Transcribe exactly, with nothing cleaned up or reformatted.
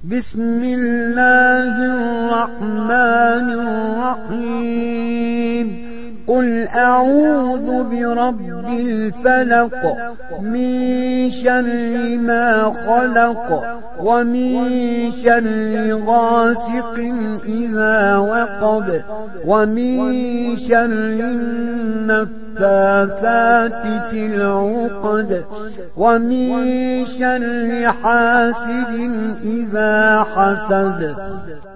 بسم الله الرحمن الرحيم قل أعوذ برب الفلق من شر ما خلق ومن شر غاسق إذا وقب ومن شر النفاثات في العقد ومن شر حاسد إذا حسد.